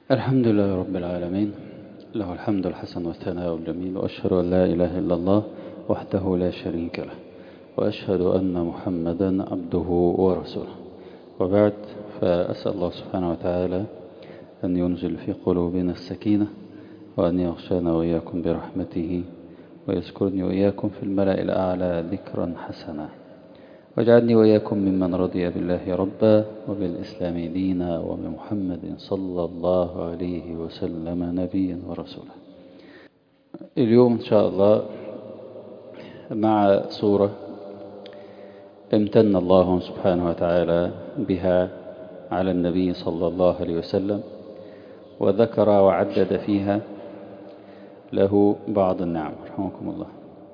الحمد لله رب العالمين، له الحمد الحسن والثناء الجميل، وأشهد أن لا إله إلا الله وحده لا شريك له، وأشهد أن محمدا عبده ورسوله. وبعد، فأسأل الله سبحانه وتعالى أن ينزل في قلوبنا السكينة، وأن يغشانا وإياكم برحمته، ويذكرني وإياكم في الملأ الأعلى ذكرا حسنا، واجعلني وإياكم ممن رضي بالله ربا وبالإسلام دينا وبمحمد صلى الله عليه وسلم نبيا ورسولا. اليوم إن شاء الله مع سورة امتن الله سبحانه وتعالى بها على النبي صلى الله عليه وسلم، وذكر وعدد فيها له بعض النعم رحمكم الله،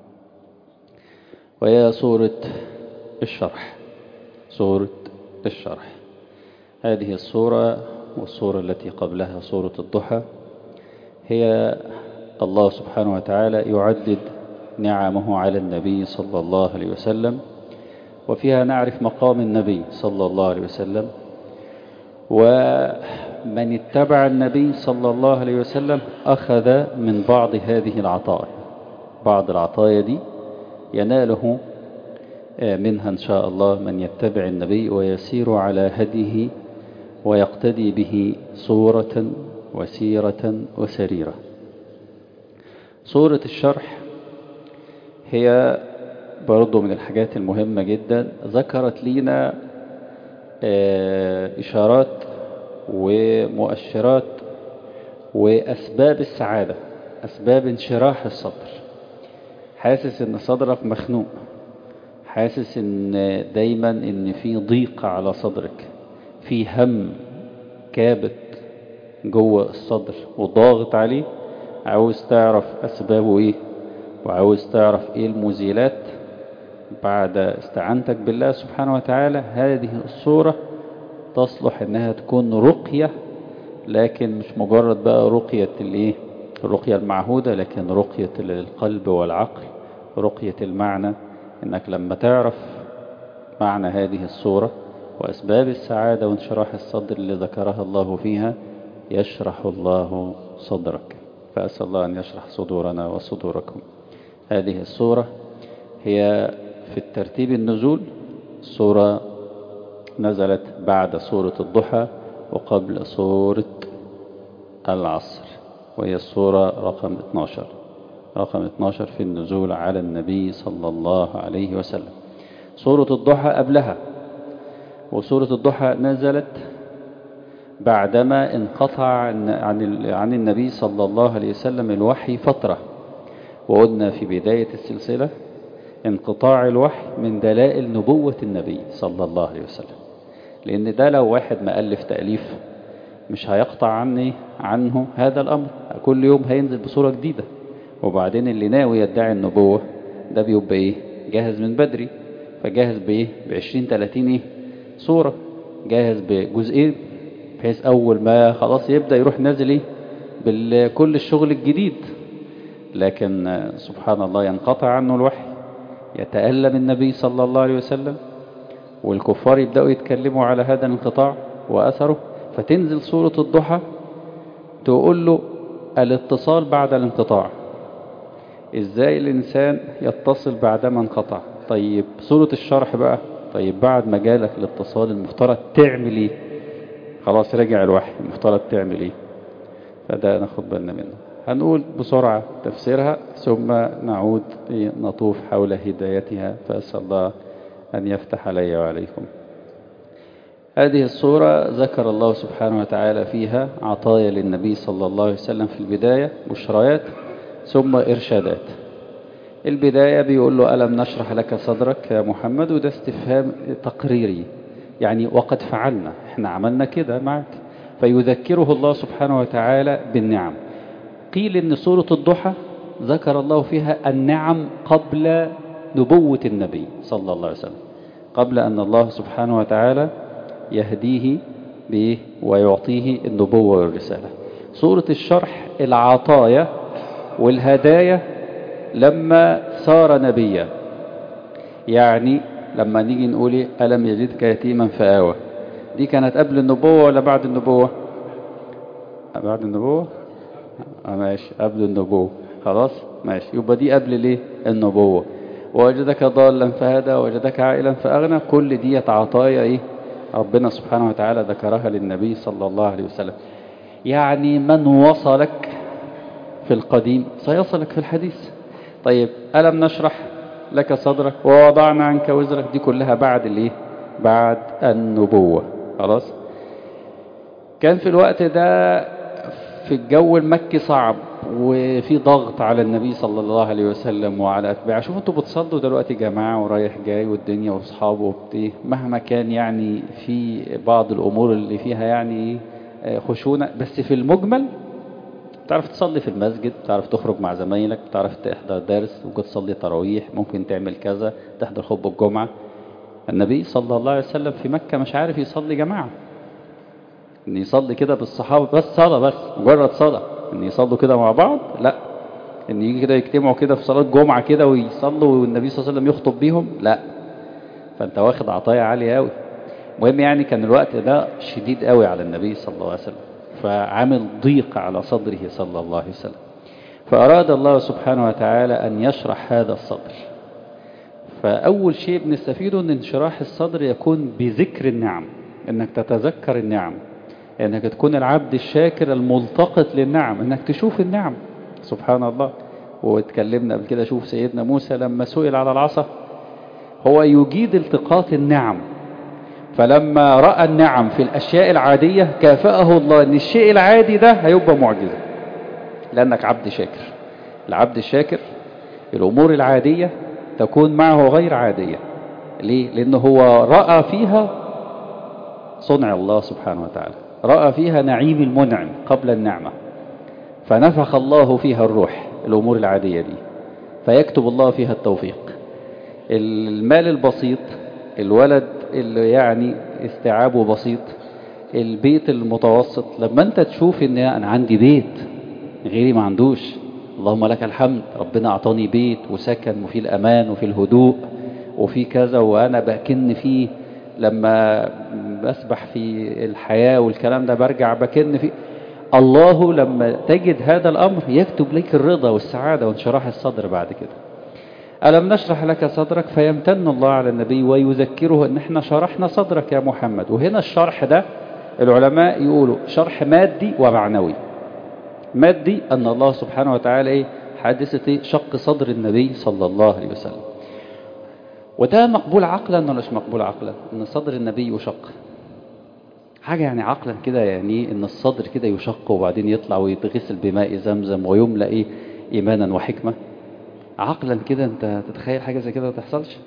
وهي سورة الشرح. سورة الشرح هذه السورة والسورة التي قبلها سورة الضحى هي الله سبحانه وتعالى يعدد نعمه على النبي صلى الله عليه وسلم، وفيها نعرف مقام النبي صلى الله عليه وسلم، ومن اتبع النبي صلى الله عليه وسلم أخذ من بعض هذه العطايا. بعض العطايا دي يناله منها إن شاء الله من يتبع النبي ويسير على هديه ويقتدي به صورة وسيرة وسريرة. سورة الشرح هي برضو من الحاجات المهمة جدا، ذكرت لنا إشارات ومؤشرات وأسباب السعادة، أسباب انشراح الصدر. حاسس إن صدرك مخنوق، حاسس إن دايما إن في ضيق على صدرك، في هم كابت جوه الصدر وضاغط عليه، عاوز تعرف أسبابه إيه، وعاوز تعرف إيه المزيلات بعد استعانتك بالله سبحانه وتعالى. هذه الصورة تصلح إنها تكون رقية، لكن مش مجرد بقى رقية الرقية المعهودة، لكن رقية القلب والعقل، رقية المعنى. إنك لما تعرف معنى هذه الصورة وأسباب السعادة وانشراح الصدر اللي ذكرها الله فيها، يشرح الله صدرك. فأسأل الله أن يشرح صدورنا وصدوركم. هذه الصورة هي في الترتيب النزول الصورة نزلت بعد سورة الضحى وقبل سورة العصر، وهي السورة رقم 12 في النزول على النبي صلى الله عليه وسلم. سورة الضحى قبلها، وسورة الضحى نزلت بعدما انقطع عن النبي صلى الله عليه وسلم الوحي فترة. وقلنا في بداية السلسلة انقطاع الوحي من دلائل نبوة النبي صلى الله عليه وسلم، لأن ده لو واحد مؤلف تأليف مش هيقطع عنه هذا الأمر، كل يوم هينزل بصورة جديدة. وبعدين اللي ناوي يدعي النبوة ده بيبقى جاهز من بدري، فجاهز ب20-30 صورة، جاهز بجزئين، بحيث أول ما خلاص يبدأ يروح نازل بكل الشغل الجديد. لكن سبحان الله ينقطع عنه الوحي، يتألم النبي صلى الله عليه وسلم، والكفار يبدأوا يتكلموا على هذا الانقطاع وأثره، فتنزل سورة الضحى تقول له الاتصال بعد الانقطاع. ازاي الإنسان يتصل بعدما انقطع؟ طيب سورة الشرح بقى، طيب بعد ما جالك الاتصال المفترض تعمل ايه؟ خلاص رجع الوحي، المفترض تعمل ايه؟ فده ناخد بالنا منه. هنقول بسرعة تفسيرها ثم نعود نطوف حول هدايتها، فأسأل الله أن يفتح علي وعليكم. هذه السورة ذكر الله سبحانه وتعالى فيها عطايا للنبي صلى الله عليه وسلم في البداية، بشريات ثم إرشادات. البداية بيقول له ألم نشرح لك صدرك يا محمد، وده استفهام تقريري، يعني وقد فعلنا، احنا عملنا كده معك. فيذكره الله سبحانه وتعالى بالنعم. قيل إن سورة الضحى ذكر الله فيها النعم قبل نبوة النبي صلى الله عليه وسلم، قبل أن الله سبحانه وتعالى يهديه به ويعطيه النبوة والرسالة. سورة الشرح العطايا والهدايا لما صار نبيا، يعني لما نيجي نقول ألم يجدك يتيما فآوى، دي كانت قبل النبوة ولا بعد النبوة؟ بعد النبوة. ماشي، قبل النبوة. خلاص ماشي، يبقى دي قبل ليه النبوة. ووجدك ضالا فهدى ووجدك عائلا فأغنى، كل دي عطايا ايه ربنا سبحانه وتعالى ذكرها للنبي صلى الله عليه وسلم. يعني من وصلك في القديم سيصلك في الحديث. طيب ألم نشرح لك صدرك ووضعنا عنك وزرك، دي كلها بعد الايه بعد النبوة. خلاص. كان في الوقت ده في الجو المكي صعب، وفي ضغط على النبي صلى الله عليه وسلم وعلى أتباعه. شوفوا انتوا بتصلوا دلوقتي جماعة ورايح جاي والدنيا واصحابه وبتيه، مهما كان يعني في بعض الأمور اللي فيها يعني خشونة، بس في المجمل تعرف تصلي في المسجد، تعرف تخرج مع زمايلك، تعرف تحضر درس، ممكن تصلي تراويح، ممكن تعمل كذا، تحضر خطبة الجمعة. النبي صلى الله عليه وسلم في مكة مش عارف يصلي جماعة، ان يصلي كده بالصحابة بس صلاة، بس مجرد صلاة ان يصلوا كده مع بعض، لا ان يجي كده يجتمعوا كده في صلاة جمعة كده ويصلوا والنبي صلى الله عليه وسلم يخطب بيهم، لا. فانت واخد عطايا عالية قوي. المهم يعني كان الوقت ده شديد قوي على النبي صلى الله عليه وسلم، فعامل ضيق على صدره صلى الله عليه وسلم. فأراد الله سبحانه وتعالى أن يشرح هذا الصدر. فأول شيء بنستفيده أن انشراح الصدر يكون بذكر النعم، أنك تتذكر النعم، أنك تكون العبد الشاكر الملتقط للنعم، أنك تشوف النعم. سبحان الله. واتكلمنا قبل كده، شوف سيدنا موسى لما سئل على العصا، هو يجيد التقاط النعم، فلما رأى النعم في الأشياء العادية كافأه الله أن الشيء العادي ده هيبقى معجزة، لأنك عبد شاكر. العبد الشاكر الأمور العادية تكون معه غير عادية. ليه؟ لأنه هو رأى فيها صنع الله سبحانه وتعالى، رأى فيها نعيم المنعم قبل النعمة، فنفخ الله فيها الروح، الأمور العادية دي، فيكتب الله فيها التوفيق. المال البسيط، الولد اللي يعني استيعابه بسيط، البيت المتوسط، لما انت تشوف ان انا عندي بيت غيري ما عندوش، اللهم لك الحمد، ربنا اعطاني بيت وسكن وفي الامان وفي الهدوء وفي كذا، وانا بكن فيه لما بسبح في الحياة والكلام ده برجع بكن فيه. الله لما تجد هذا الامر يكتب لك الرضا والسعادة وانشراح الصدر بعد كده. ألم نشرح لك صدرك، فيمتن الله على النبي ويذكره ان احنا شرحنا صدرك يا محمد. وهنا الشرح ده العلماء يقولوا شرح مادي ومعنوي. مادي أن الله سبحانه وتعالى حادثة شق صدر النبي صلى الله عليه وسلم، وده مقبول عقلا ولا مش مقبول عقلا؟ ان صدر النبي يشق، حاجة يعني عقلا كده، يعني ان الصدر كده يشق وبعدين يطلع ويتغسل بماء زمزم ويملأ إيمانا وحكمة. عقلا كده انت تتخيل حاجة زي كده ما تحصلش؟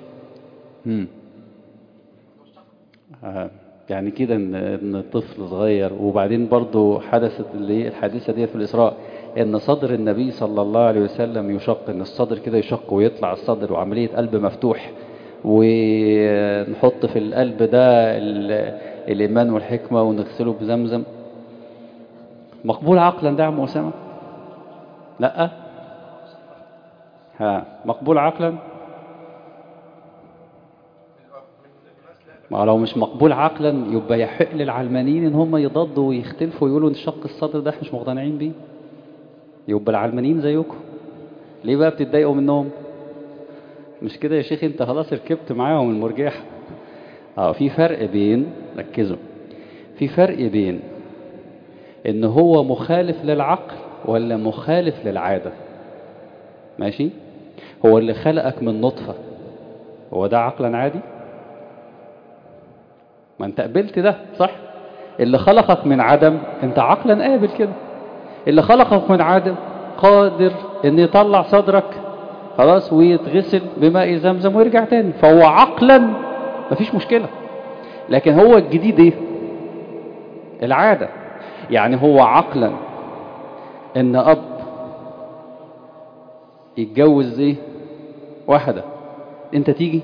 يعني كده ان طفل صغير، وبعدين برضو حدثت الحادثة دي في الإسراء، ان صدر النبي صلى الله عليه وسلم يشق، ان الصدر كده يشق ويطلع الصدر، وعملية قلب مفتوح، ونحط في القلب ده الإيمان والحكمة ونغسله بزمزم. مقبول عقلا ده يا عم أسامة؟ لا. مقبول عقلا؟ ما لو مش مقبول عقلا يبقى يحق للعلمانيين ان هم يضادوا ويختلفوا ويقولوا ان شق الصدر ده احنا مش مقتنعين بيه. يبقى العلمانيين زيكم، ليه بقى بتتضايقوا منهم؟ مش كده يا شيخ، انت خلاص ركبت معاهم المرجحة. في فرق بين، ركزوا، في فرق بين ان هو مخالف للعقل ولا مخالف للعادة. ماشي؟ هو اللي خلقك من نطفة، هو ده عقلا عادي؟ ما انت قبلت ده صح؟ اللي خلقك من عدم انت عقلا قابل كده. اللي خلقك من عدم قادر ان يطلع صدرك خلاص ويتغسل بماء زمزم ويرجع تاني، فهو عقلا مفيش مشكلة. لكن هو الجديد العادة. يعني هو عقلا ان اب يتجوز واحدة انت تيجي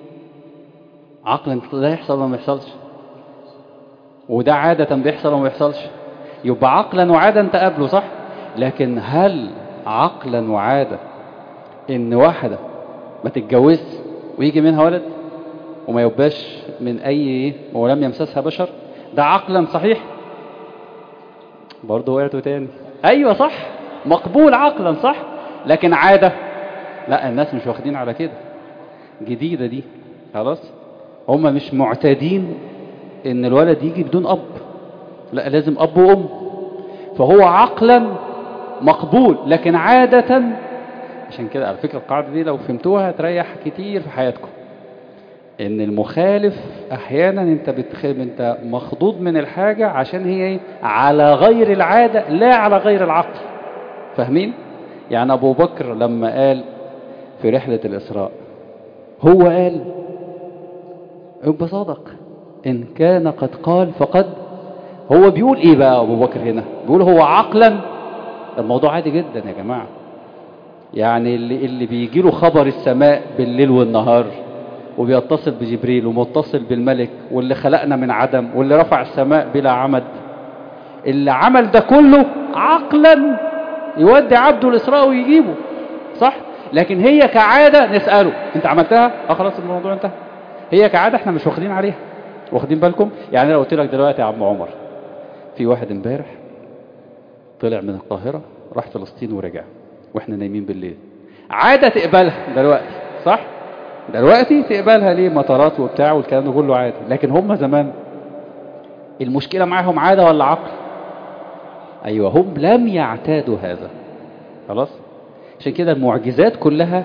عقلا ده يحصل ولا ما يحصلش؟ وده عادة بيحصل وما بيحصلش، يبقى عقلا وعادة انت قابله صح. لكن هل عقلا وعادة ان واحدة ما تتجوز ويجي منها ولد وما يبقاش من اي ولم يمسسها بشر، ده عقلا صحيح؟ برضه وقعتوا تاني. ايوه صح، مقبول عقلا صح، لكن عادة لا، الناس مش واخدين على كده، جديدة دي خلاص. هم مش معتادين ان الولد يجي بدون اب، لا لازم اب وام. فهو عقلا مقبول، لكن عادة. عشان كده على فكرة القاعدة دي لو فهمتوها تريح كتير في حياتكم. ان المخالف احيانا انت مخضوض من الحاجة عشان هي ايه؟ على غير العادة لا على غير العقل. فاهمين؟ يعني ابو بكر لما قال في رحلة الاسراء، هو قال يبقى صادق، ان كان قد قال فقد. هو بيقول ايه بقى ابو بكر هنا؟ بيقول هو عقلا الموضوع عادي جدا يا جماعة. يعني اللي بيجي له خبر السماء بالليل والنهار، وبيتصل بجبريل ومتصل بالملك، واللي خلقنا من عدم، واللي رفع السماء بلا عمد، اللي عمل ده كله عقلا يودي عبده الإسراء ويجيبه صح. لكن هي كعادة نسأله انت عملتها؟ خلاص الموضوع انتهى. هي كعادة احنا مش واخدين عليها. واخدين بالكم؟ يعني لو قلت لك دلوقتي يا عم عمر، في واحد امبارح طلع من القاهرة راح فلسطين ورجع واحنا نايمين بالليل، عادة تقبلها دلوقتي صح؟ دلوقتي تقبلها ليه؟ مطارات وبتاع والكلام ده كله عادي. لكن هم زمان المشكلة معاهم عادة ولا عقل؟ ايوه، هم لم يعتادوا هذا خلاص. عشان كده المعجزات كلها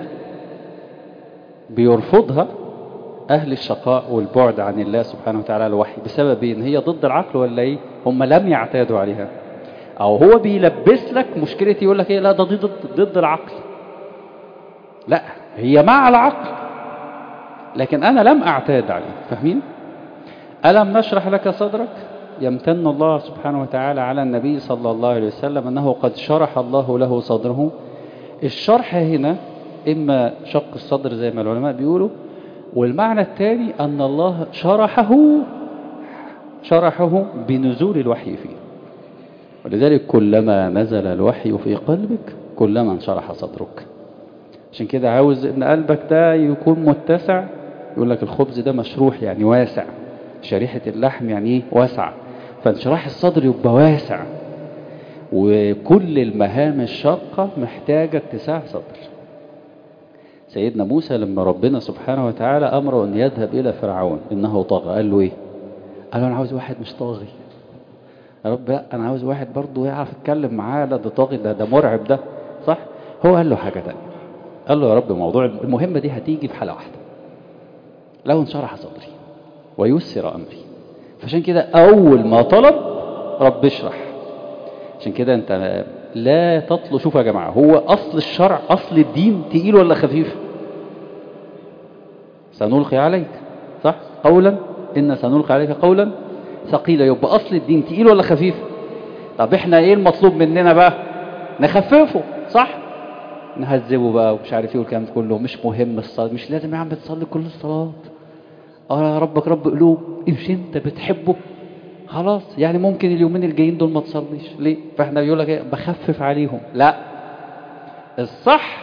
بيرفضها اهل الشقاء والبعد عن الله سبحانه وتعالى الوحي، بسبب ان هي ضد العقل ولا ايه؟ هم لم يعتادوا عليها. او هو بيلبس لك مشكلتي يقول لك ايه؟ لا ده ضد العقل. لا، هي مع العقل لكن انا لم اعتاد عليه. فاهمين؟ ألم نشرح لك صدرك؟ يمتن الله سبحانه وتعالى على النبي صلى الله عليه وسلم أنه قد شرح الله له صدره. الشرح هنا إما شق الصدر زي ما العلماء بيقولوا، والمعنى الثاني أن الله شرحه بنزول الوحي فيه. ولذلك كلما نزل الوحي في قلبك كلما انشرح صدرك. عشان كده عاوز ان قلبك ده يكون متسع. يقول لك الخبز ده مشروح يعني واسع، شريحة اللحم يعني ايه؟ واسع. فانشراح الصدر يبقى واسع، وكل المهام الشاقة محتاجة اتساع صدر. سيدنا موسى لما ربنا سبحانه وتعالى أمره أن يذهب إلى فرعون إنه طاغى، قال له إيه؟ قال له أنا عاوز واحد مش طاغي يا رب، لا أنا عاوز واحد برضه يعرف يتكلم معاه، لا ده طاغي، ده مرعب ده صح. هو قال له حاجة تانية، قال له يا رب موضوع المهمة دي هتيجي في حالة واحدة، لو انشرح صدري ويسر أمري. فعشان كده أول ما طلب رب اشرح. عشان كده أنت لا تطلب. شوفوا يا جماعة، هو أصل الشرع أصل الدين تقيل ولا خفيف؟ سنلقي عليك صح قولا، إن سنلقي عليك قولا ثقيلا. يبقى أصل الدين تقيل ولا خفيف؟ طب إحنا إيه المطلوب مننا بقى؟ نخففه صح؟ نهذبه بقى ومش عارف ايه والكلام كله. مش مهم الصلاة، مش لازم يا عم تصلي كل الصلاة. ربك رب قلوب، مش انت بتحبه خلاص. يعني ممكن اليومين الجايين دول ما تصليش ليه؟ فاحنا بيقول لك ايه؟ بخفف عليهم. لا، الصح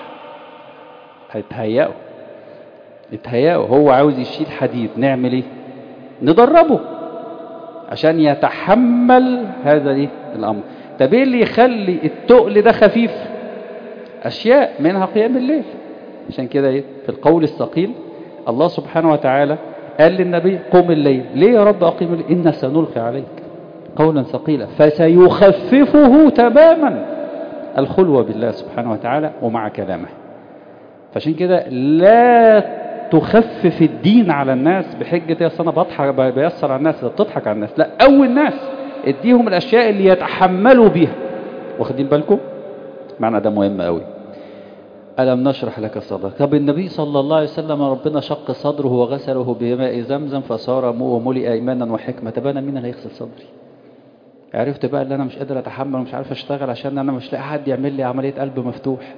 اتهيأوا. هو عاوز يشيل حديد، نعمل ايه؟ ندربه عشان يتحمل هذا ايه الامر. طب ايه اللي يخلي التقل ده خفيف؟ اشياء منها قيام الليل. عشان كده ايه في القول الثقيل الله سبحانه وتعالى قال للنبي قم الليل. ليه يا رب أقيم الليل؟ إن سنلقي عليك قولا ثقيلا فسيخففه تماما الخلوة بالله سبحانه وتعالى ومع كلامه. فعشان كده لا تخفف الدين على الناس بحجة يا أنا بضحك بيسر على الناس، بتضحك على الناس. لا، أول الناس اديهم الأشياء اللي يتحملوا بها. واخدين بالكم؟ معنى ده مهم قوي. ألم نشرح لك صدرك. طب النبي صلى الله عليه وسلم ربنا شق صدره وغسله بماء زمزم فصار وملئ إيمانا وحكمة. طب أنا مين اللي هيغسل صدري؟ عرفت بقى اللي أنا مش قادر أتحمل ومش عارف أشتغل عشان أنا مش لاقي حد يعمل لي عملية قلب مفتوح.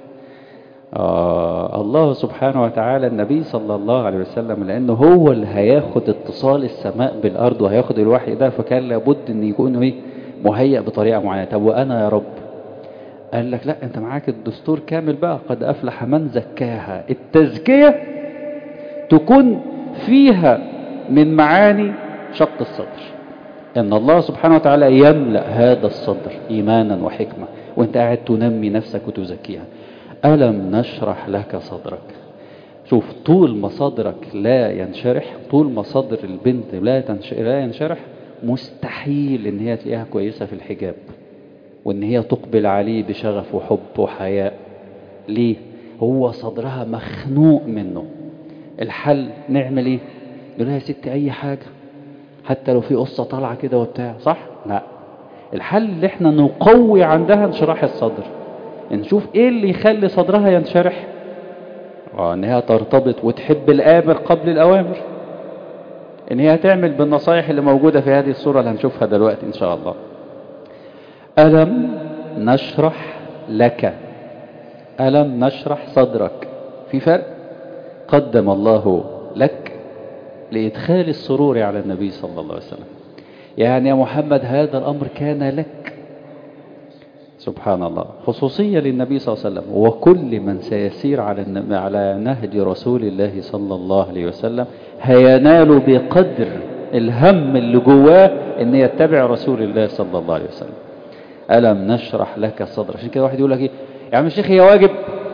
الله سبحانه وتعالى النبي صلى الله عليه وسلم لأنه هو اللي هياخد اتصال السماء بالأرض وهياخد الوحي ده، فكان لابد أن يكون مهيأ بطريقة معينة. طب وأنا يا رب؟ قال لك لا، انت معاك الدستور كامل بقى. قد أفلح من زكاها. التزكية تكون فيها من معاني شق الصدر. ان الله سبحانه وتعالى يملأ هذا الصدر ايمانا وحكمة وانت قاعد تنمي نفسك وتزكيها. ألم نشرح لك صدرك. شوف، طول ما صدرك لا ينشرح، طول ما صدر البنت لا ينشرح، مستحيل ان هي تلاقيها كويسة في الحجاب وان هي تقبل عليه بشغف وحب وحياء. ليه؟ هو صدرها مخنوق منه. الحل نعمل ايه؟ يقول لها يا ستي اي حاجة، حتى لو في قصة طالعة كده وبتاع، صح؟ لا، الحل اللي احنا نقوي عندها انشراح الصدر. نشوف ايه اللي يخلي صدرها ينشرح. ان هي ترتبط وتحب الامر قبل الاوامر، ان هي تعمل بالنصائح اللي موجودة في هذه الصورة اللي هنشوفها دلوقتي ان شاء الله. ألم نشرح لك، ألم نشرح صدرك. في فرق. قدم الله لك لإدخال السرور على النبي صلى الله عليه وسلم. يعني يا محمد هذا الأمر كان لك. سبحان الله، خصوصية للنبي صلى الله عليه وسلم وكل من سيسير على نهج رسول الله صلى الله عليه وسلم هينال بقدر الهم اللي جواه ان يتبع رسول الله صلى الله عليه وسلم. ألم نشرح لك صدرك. عشان كده واحد يقول لك ايه يا عم الشيخ، هي واجب؟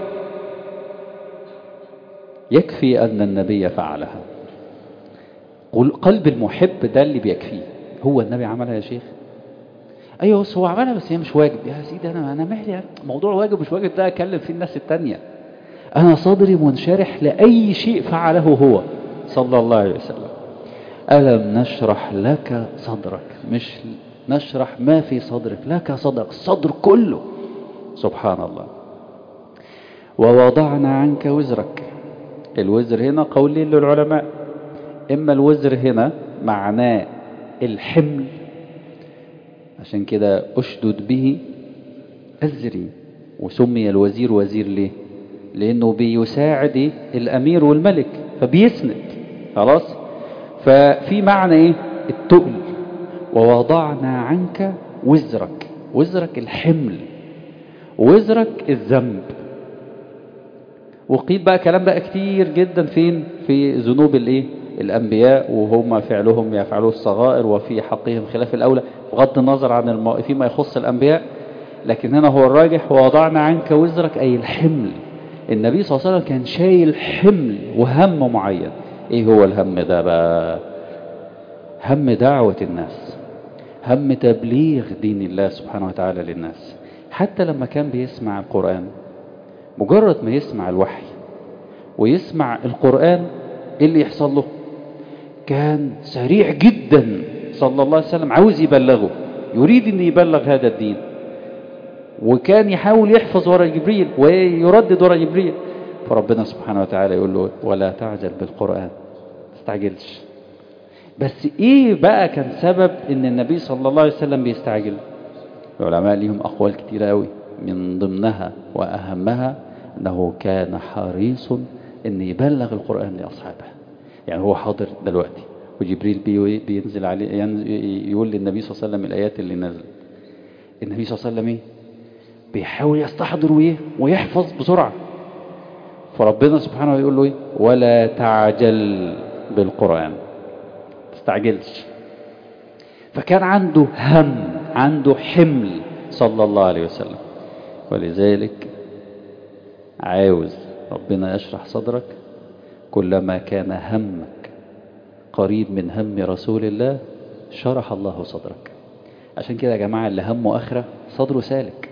يكفي أن النبي فعلها. قلب المحب ده اللي بيكفيه. هو النبي عملها يا شيخ؟ ايوه بس هو عملها، بس هي مش واجب. يا سيدي انا مالي موضوع واجب مش واجب ده اكلم فيه الناس التانية. انا صدري منشرح لاي شيء فعله هو صلى الله عليه وسلم. ألم نشرح لك صدرك، مش نشرح ما في صدرك، لك صدرك، الصدر كله. سبحان الله. ووضعنا عنك وزرك. الوزر هنا قولين للعلماء، إما الوزر هنا معناه الحمل، عشان كده أشدد به أزري، وسمي الوزير وزير ليه؟ لأنه بيساعد الأمير والملك فبيسند. خلاص، ففي معنى إيه؟ التقل. ووضعنا عنك وزرك. وزرك الحمل، وزرك الذنب. وقيل بقى كلام بقى كتير جدا فين؟ في ذنوب الايه؟ الانبياء، وهم فعلهم يفعلوا الصغائر وفي حقهم خلاف الاولى، بغض النظر عن فيما يخص الانبياء. لكن هنا هو الراجح ووضعنا عنك وزرك اي الحمل. النبي صلى الله عليه وسلم كان شايل حمل وهم معين. ايه هو الهم ده بقى؟ هم دعوة الناس، هم تبليغ دين الله سبحانه وتعالى للناس. حتى لما كان بيسمع القرآن، مجرد ما يسمع الوحي ويسمع القرآن، ايه اللي يحصل له؟ كان سريع جدا صلى الله عليه وسلم، عاوز يبلغه، يريد ان يبلغ هذا الدين. وكان يحاول يحفظ ورا جبريل ويردد ورا جبريل. فربنا سبحانه وتعالى يقول له ولا تعجل بالقرآن، تستعجلش. بس ايه بقى كان سبب ان النبي صلى الله عليه وسلم بيستعجل؟ العلماء ليهم اقوال كتيرة قوي، من ضمنها واهمها انه كان حريص ان يبلغ القرآن لاصحابه. يعني هو حاضر دلوقتي وجبريل بينزل عليه، يقول للنبي صلى الله عليه وسلم الايات اللي نزل. النبي صلى الله عليه وسلم ايه؟ بيحاول يستحضر ويحفظ بسرعة. فربنا سبحانه يقول له ايه؟ ولا تعجل بالقرآن، تستعجلش. فكان عنده هم، عنده حمل صلى الله عليه وسلم. ولذلك عاوز ربنا يشرح صدرك. كلما كان همك قريب من هم رسول الله شرح الله صدرك. عشان كده يا جماعة اللي همه آخرة صدره سالك.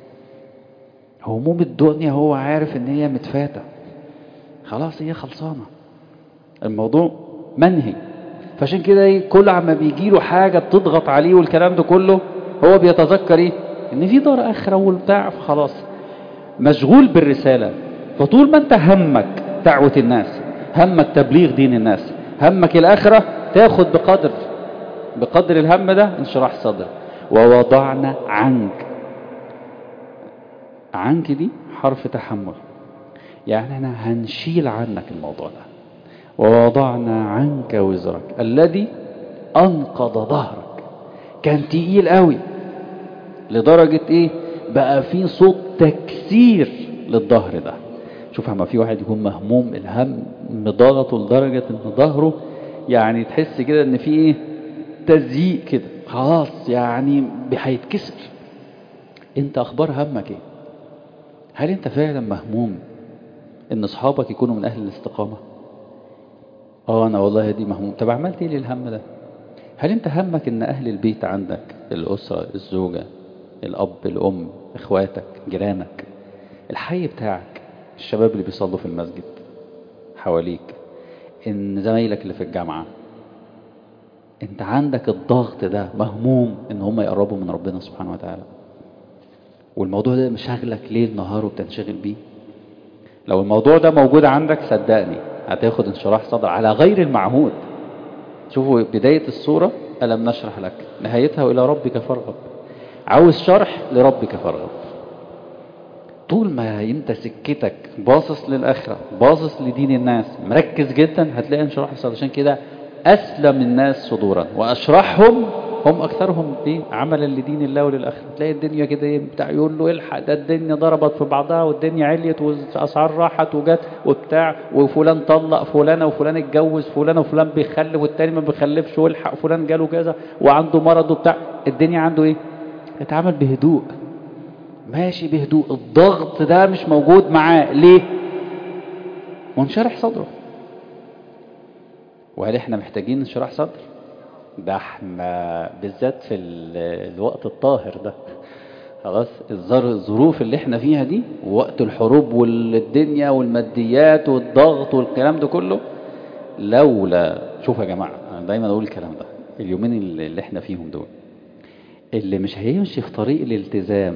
هموم الدنيا هو عارف ان هي متفاتة، خلاص هي خلصانة، الموضوع منهي. فعشان كده كل عما بيجيله حاجة بتضغط عليه والكلام ده كله، هو بيتذكر ان في دار آخرة والبتاع، فخلاص مشغول بالرسالة. فطول ما انت همك دعوة الناس، همك تبليغ دين الناس، همك الآخرة، تاخد بقدر الهم ده انشراح صدر. ووضعنا عنك دي حرف تحمل، يعني احنا هنشيل عنك الموضوع ده. ووضعنا عنك وزرك الذي انقض ظهرك. كان تقيل قوي لدرجة ايه؟ بقى في صوت تكسير للظهر ده. شوف لما في واحد يكون مهموم، الهم مضغطه لدرجة ان ظهره يعني تحس كده ان في ايه؟ تزييق كده، خلاص يعني هيتكسر. انت اخبار همك ايه؟ هل انت فعلا مهموم ان اصحابك يكونوا من اهل الاستقامة؟ انا والله دي مهموم. طب عملت ايه للهم ده؟ هل انت همك ان اهل البيت عندك، الاسرة، الزوجة، الاب، الام، اخواتك، جيرانك، الحي بتاعك، الشباب اللي بيصلوا في المسجد حواليك، ان زمايلك اللي في الجامعة، انت عندك الضغط ده، مهموم ان هم يقربوا من ربنا سبحانه وتعالى، والموضوع ده مش شاغلك ليل نهار وبتنشغل بيه؟ لو الموضوع ده موجود عندك صدقني هتاخد انشراح صدر على غير المعهود. شوفوا بداية السورة ألم نشرح لك، نهايتها وإلى ربك فارغب. عاوز شرح لربك فارغب. طول ما انت سكتك باصص للآخرة، باصص لدين الناس، مركز جدا، هتلاقي انشراح صدر. عشان كده أسلم الناس صدورا وأشرحهم هم أكثرهم عملا لدين الله وللآخرة. تلاقي الدنيا كده بتاع يقول له الحق ده الدنيا ضربت في بعضها والدنيا عليت والأسعار راحت وجت وبتاع، وفلان طلق فلانة وفلان اتجوز فلانة وفلان بيخلف والتاني ما بيخلفش، والحق فلان جاله كذا وعنده مرض وبتاع. الدنيا عنده ايه؟ اتعامل بهدوء، ماشي بهدوء. الضغط ده مش موجود معاه. ليه؟ منشرح صدره. وهل احنا محتاجين انشراح صدر؟ ده احنا بالذات في الوقت الطاهر ده، خلاص الظروف اللي احنا فيها دي، ووقت الحروب والدنيا والماديات والضغط والكلام ده كله، لولا شوف يا جماعة انا دايما اقول الكلام ده، اليومين اللي احنا فيهم دول، اللي مش هيمشي في طريق الالتزام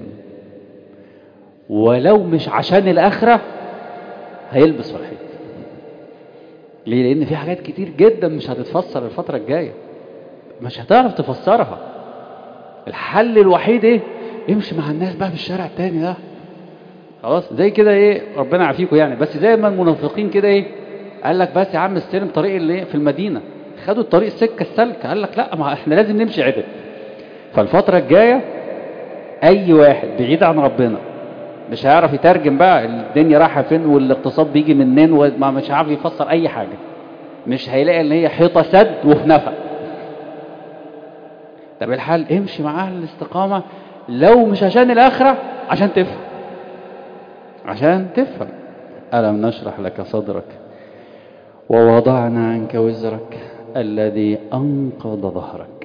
ولو مش عشان الآخرة هيلبس في الحيط. ليه؟ لأن في حاجات كتير جدا مش هتتفسر الفترة الجاية، مش هتعرف تفسرها. الحل الوحيد ايه؟ امشي مع الناس بقى في الشارع التاني ده، خلاص زي كده ايه، ربنا يعافيكم يعني. بس زي ما المنافقين كده ايه، قال لك بس يا عم استلم طريق اللي في المدينة، خدوا الطريق السكة السلك، قال لك لا ما احنا لازم نمشي عدل. فالفترة الجاية اي واحد بعيد عن ربنا مش هيعرف يترجم بقى الدنيا رايحة فين والاقتصاد بيجي منين، وما مش عارف يفسر اي حاجة، مش هيلاقي ان هي حيطة سد وفي نفق. طب الحل امشي مع اهل الاستقامة، لو مش عشان الاخرة عشان تفهم، عشان تفهم. ألم نشرح لك صدرك ووضعنا عنك وزرك الذي أنقض ظهرك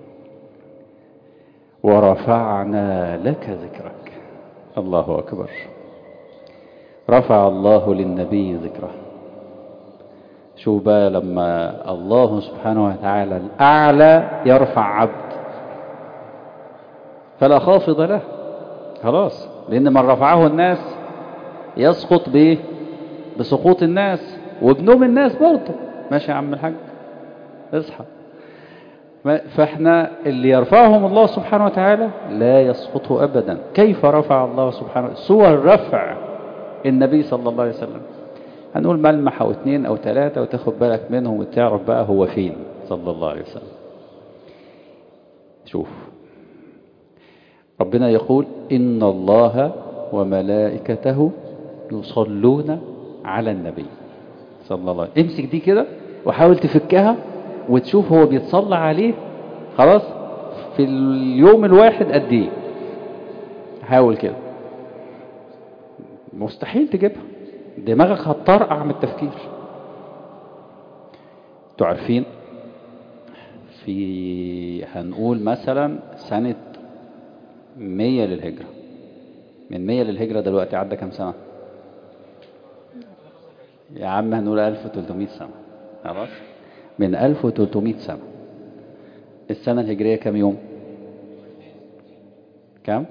ورفعنا لك ذكرك. الله أكبر. رفع الله للنبي ذكره. شوف بقى لما الله سبحانه وتعالى الأعلى يرفع عبد فلا خافض له، خلاص، لأن من رفعه الناس يسقط بإيه؟ بسقوط الناس وبنوم الناس برضه. ماشي يا عم الحاج اصحى. فاحنا اللي يرفعهم الله سبحانه وتعالى لا يسقطه أبدا. كيف رفع الله سبحانه وتعالى؟ صور رفع النبي صلى الله عليه وسلم هنقول ملمح أو 2 أو 3 وتاخد بالك منهم وتعرف بقى هو فين صلى الله عليه وسلم. شوف ربنا يقول إن الله وملائكته يصلون على النبي صلى الله عليه وسلم. امسك دي كده وحاول تفكها وتشوف هو بيتصلى عليه خلاص في اليوم الواحد قد ايه. حاول كده، مستحيل تجيبها، دماغك هتطرقع من التفكير. انتوا عارفين في هنقول مثلا سنة 100 للهجرة، من 100 للهجرة دلوقتي عدى كم سنة يا عم؟ هنقول 1300 سنة، خلاص، من 1300 سنة. السنة الهجرية كم يوم؟ كم؟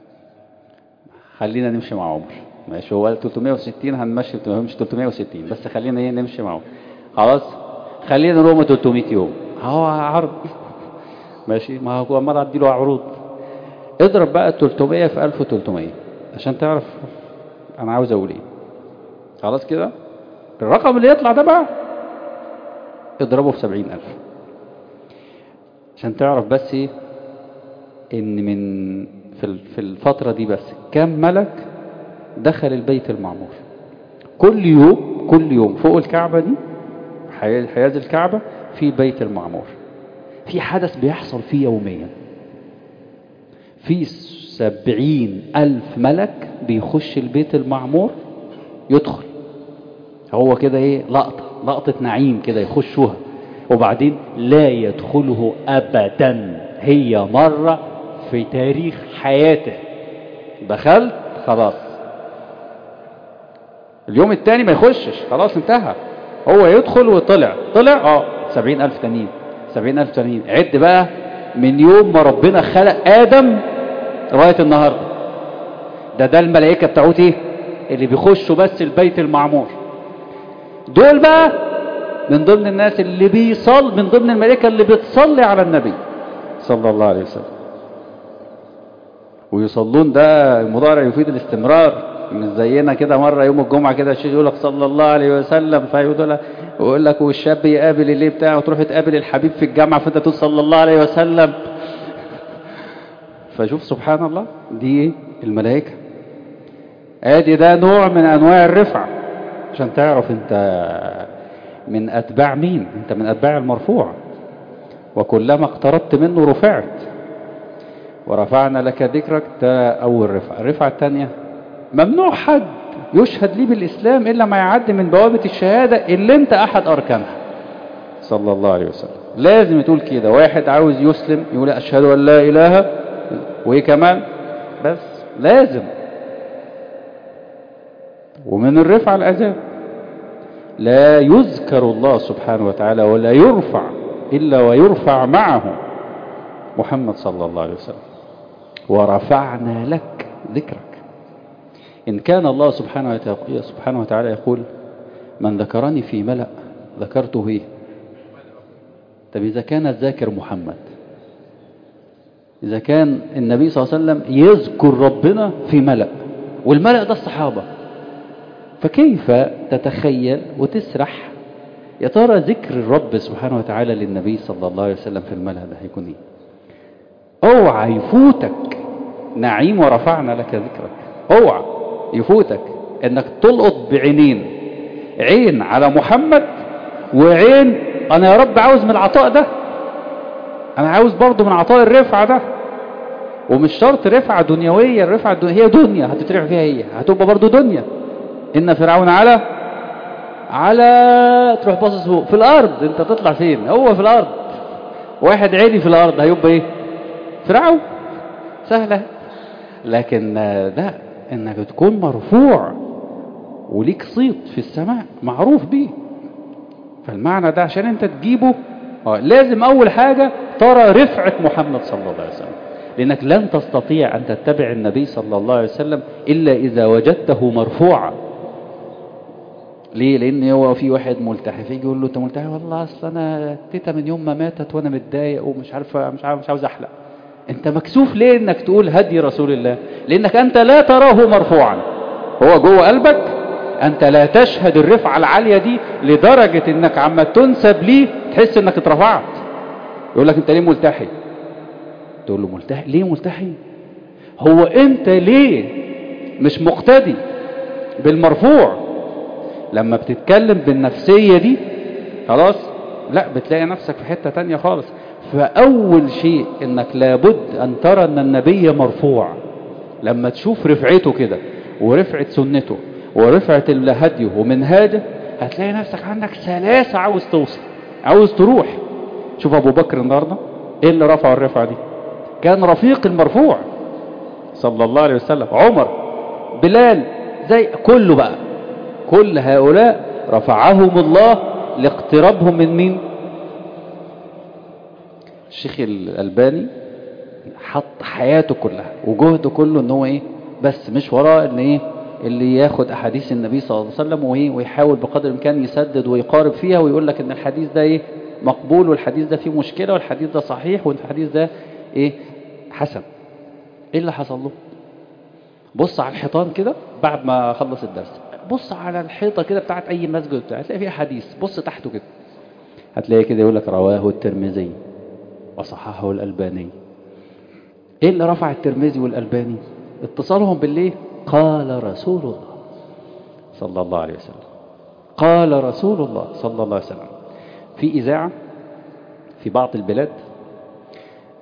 خلينا نمشي مع عمر، ماشي، هو 360 هنمشي مش 360 بس خلينا ايه نمشي معه، خلاص خلينا نقوم 300 يوم هو عرض ماشي، ما هو مرة اديله عروض. اضرب بقى 300 في 1300 عشان تعرف انا عاوز اقول ايه. خلاص كده الرقم اللي يطلع ده بقى اضربه في 70,000 عشان تعرف بس ايه ان من في الفترة دي بس كم ملك دخل البيت المعمور. كل يوم فوق الكعبة دي، حياز الكعبة في بيت المعمور في حدث بيحصل فيه يوميا، في 70,000 ملك بيخش البيت المعمور، يدخل هو كده ايه، لقطة نعيم كده يخشوها، وبعدين لا يدخله أبدا. هي مرة في تاريخ حياته دخلت خلاص، اليوم التاني ما يخشش، خلاص انتهى. هو يدخل وطلع 70,000 تانيين، 70,000 تانيين. عد بقى من يوم ما ربنا خلق آدم لغاية النهاردة. ده الملائكة بتاعوت ايه اللي بيخشوا بس البيت المعمور. دول بقى من ضمن الناس اللي بيصل، من ضمن الملائكة اللي بتصلي على النبي صلى الله عليه وسلم. ويصلون ده المضارع يفيد الاستمرار، مش زينا كده مرة يوم الجمعة كده الشيخ يقول لك صلى الله عليه وسلم، ويقول لك والشاب يقابل اللي بتاعه، وتروح تقابل الحبيب في الجامعة فانت تقول صلى الله عليه وسلم. فشوف سبحان الله، دي الملائكة. ادي ده نوع من انواع الرفعة، عشان تعرف انت من اتباع مين. انت من اتباع المرفوع، وكلما اقتربت منه رفعت. ورفعنا لك ذكرك، ده اول رفعة. الرفعة الثانية، ممنوع حد يشهد لي بالاسلام الا ما يعدي من بوابة الشهادة اللي انت احد اركانها صلى الله عليه وسلم. لازم تقول كده. واحد عاوز يسلم يقول اشهد ان لا اله، وايه كمان، بس لازم. ومن الرفعة الأذان، لا يذكر الله سبحانه وتعالى ولا يرفع إلا ويرفع معه محمد صلى الله عليه وسلم. ورفعنا لك ذكرك. إن كان الله سبحانه وتعالى يقول من ذكرني في ملأ ذكرته إيه؟ طب إذا كان الذاكر محمد، إذا كان النبي صلى الله عليه وسلم يذكر ربنا في ملأ، والملأ ده الصحابة، فكيف تتخيل وتسرح يا ترى ذكر الرب سبحانه وتعالى للنبي صلى الله عليه وسلم في الملأ ده هيكون ايه؟ اوعى يفوتك نعيم ورفعنا لك ذكرك. اوعى يفوتك انك تلقط بعينين، عين على محمد، وعين انا يا رب عاوز من العطاء ده، انا عاوز برضو من عطاء الرفعة ده. ومش شرط رفعة دنيوية، الرفعة هي دنيا هتترفع فيها، هي هتبقى برضو دنيا. إن فرعون على تروح باصص فوق في الأرض، أنت تطلع فين؟ هو في الأرض. واحد عالي في الأرض هيبقى إيه؟ فرعون. سهلة. لكن لا، إنك تكون مرفوع وليك صيت في السماء معروف بيه. فالمعنى ده عشان أنت تجيبه لازم أول حاجة ترى رفعة محمد صلى الله عليه وسلم، لأنك لن تستطيع أن تتبع النبي صلى الله عليه وسلم إلا إذا وجدته مرفوعا. ليه؟ لان هو في واحد ملتحي، فيجي يقول له انت ملتحي؟ والله اصل انا تيتا من يوم ما ماتت وانا متضايق ومش عارف مش عاوز احلق. انت مكسوف ليه انك تقول هدي رسول الله؟ لانك انت لا تراه مرفوعا، هو جوه قلبك. انت لا تشهد الرفعه العاليه دي لدرجه انك عما تنسب ليه تحس انك اترفعت. يقول لك انت ليه ملتحي؟ تقول له ملتحي ليه؟ ملتحي هو انت ليه مش مقتدي بالمرفوع؟ لما بتتكلم بالنفسية دي خلاص لا، بتلاقي نفسك في حتة تانية خالص. فأول شيء انك لابد ان ترى ان النبي مرفوع. لما تشوف رفعته كده ورفعة سنته ورفعة هديه ومنهاجه، هتلاقي نفسك عندك سلاسة، عاوز توصل، عاوز تروح. شوف ابو بكر النهارده ايه اللي رفعه الرفعة دي؟ كان رفيق المرفوع صلى الله عليه وسلم. عمر، بلال، زي كله بقى، كل هؤلاء رفعهم الله لاقترابهم من مين؟ الشيخ الألباني حط حياته كلها وجهده كله ان هو ايه، بس مش وراه ان ايه اللي ياخد احاديث النبي صلى الله عليه وسلم ويحاول بقدر الامكان يسدد ويقارب فيها ويقول لك ان الحديث ده ايه مقبول، والحديث ده فيه مشكلة، والحديث ده صحيح، والحديث ده ايه حسن. ايه اللي حصل له؟ بص على الحيطان كده بعد ما خلص الدرس، بص على الحيطة كده بتاعت اي مسجد بتاع، هتلاقي فيها حديث، بص تحته كده هتلاقي كده يقول لك رواه الترمذي وصححه الألباني. ايه اللي رفع الترمذي والألباني؟ اتصالهم بالليه؟ قال رسول الله صلى الله عليه وسلم، قال رسول الله صلى الله عليه وسلم. في إذاعة في بعض البلاد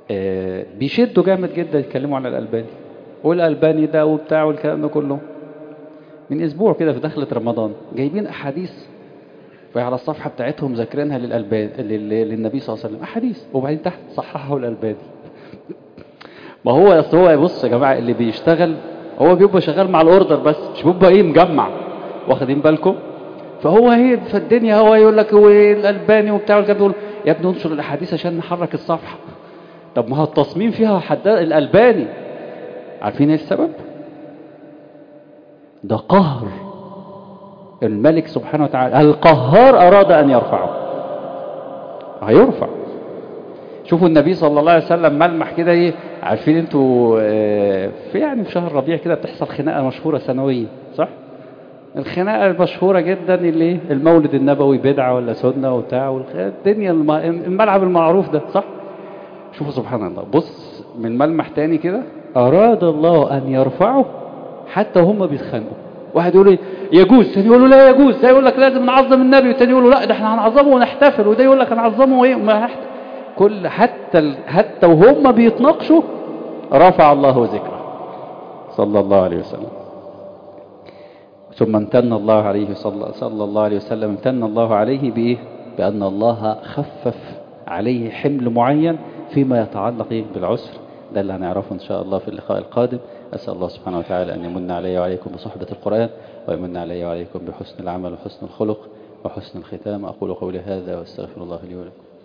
بيشدوا جامد جدا يتكلموا عن الألباني، والألباني ده وبتاع والكلام ده كله. من أسبوع كده في دخلة رمضان جايبين أحاديث وعلى الصفحة بتاعتهم ذاكرينها للنبي صلى الله عليه وسلم أحاديث، وبعدين تحت صححه الألباني. ما هو أصل هو بص يا جماعة، اللي بيشتغل هو بيبقى شغال مع الأوردر بس، مش بيبقى إيه مجمع، واخدين بالكم؟ فهو هي في الدنيا هو يقول لك والألباني وبتاع والكلام ده، يا ابني انشر الأحاديث عشان نحرك الصفحة. طب ما هو التصميم فيها الألباني. عارفين ايه السبب؟ ده قهر الملك سبحانه وتعالى، القهار أراد أن يرفعه، هيرفع. شوفوا النبي صلى الله عليه وسلم ملمح كده ايه، عارفين انتوا في يعني في شهر ربيع كده بتحصل خناقة مشهورة سنوية، صح؟ الخناقة المشهورة جدا اللي المولد النبوي بدعة ولا سنة وبتاع، الدنيا الملعب المعروف ده، صح؟ شوفوا سبحان الله، بص من ملمح تاني كده، أراد الله أن يرفعه حتى هم بيتخانقوا. واحد يقول لي يجوز، ثاني يقول له لا يجوز، ده يقول لك لازم نعظم النبي، والثاني يقول له لا ده احنا هنعظمه ونحتفل، وده يقول لك هنعظمه وايه ما كل حتى وهم بيتناقشوا رفع الله ذكره صلى الله عليه وسلم. ثم امتن الله عليه صلى الله عليه وسلم، امتن الله عليه بإيه؟ بأن الله خفف عليه حمل معين فيما يتعلق بالعسر. ده اللي هنعرفه إن شاء الله في اللقاء القادم. أسأل الله سبحانه وتعالى أن يمن علي وعليكم بصحبة القرآن، ويمن علي وعليكم بحسن العمل وحسن الخلق وحسن الختام. أقول قولي هذا واستغفر الله لي ولكم.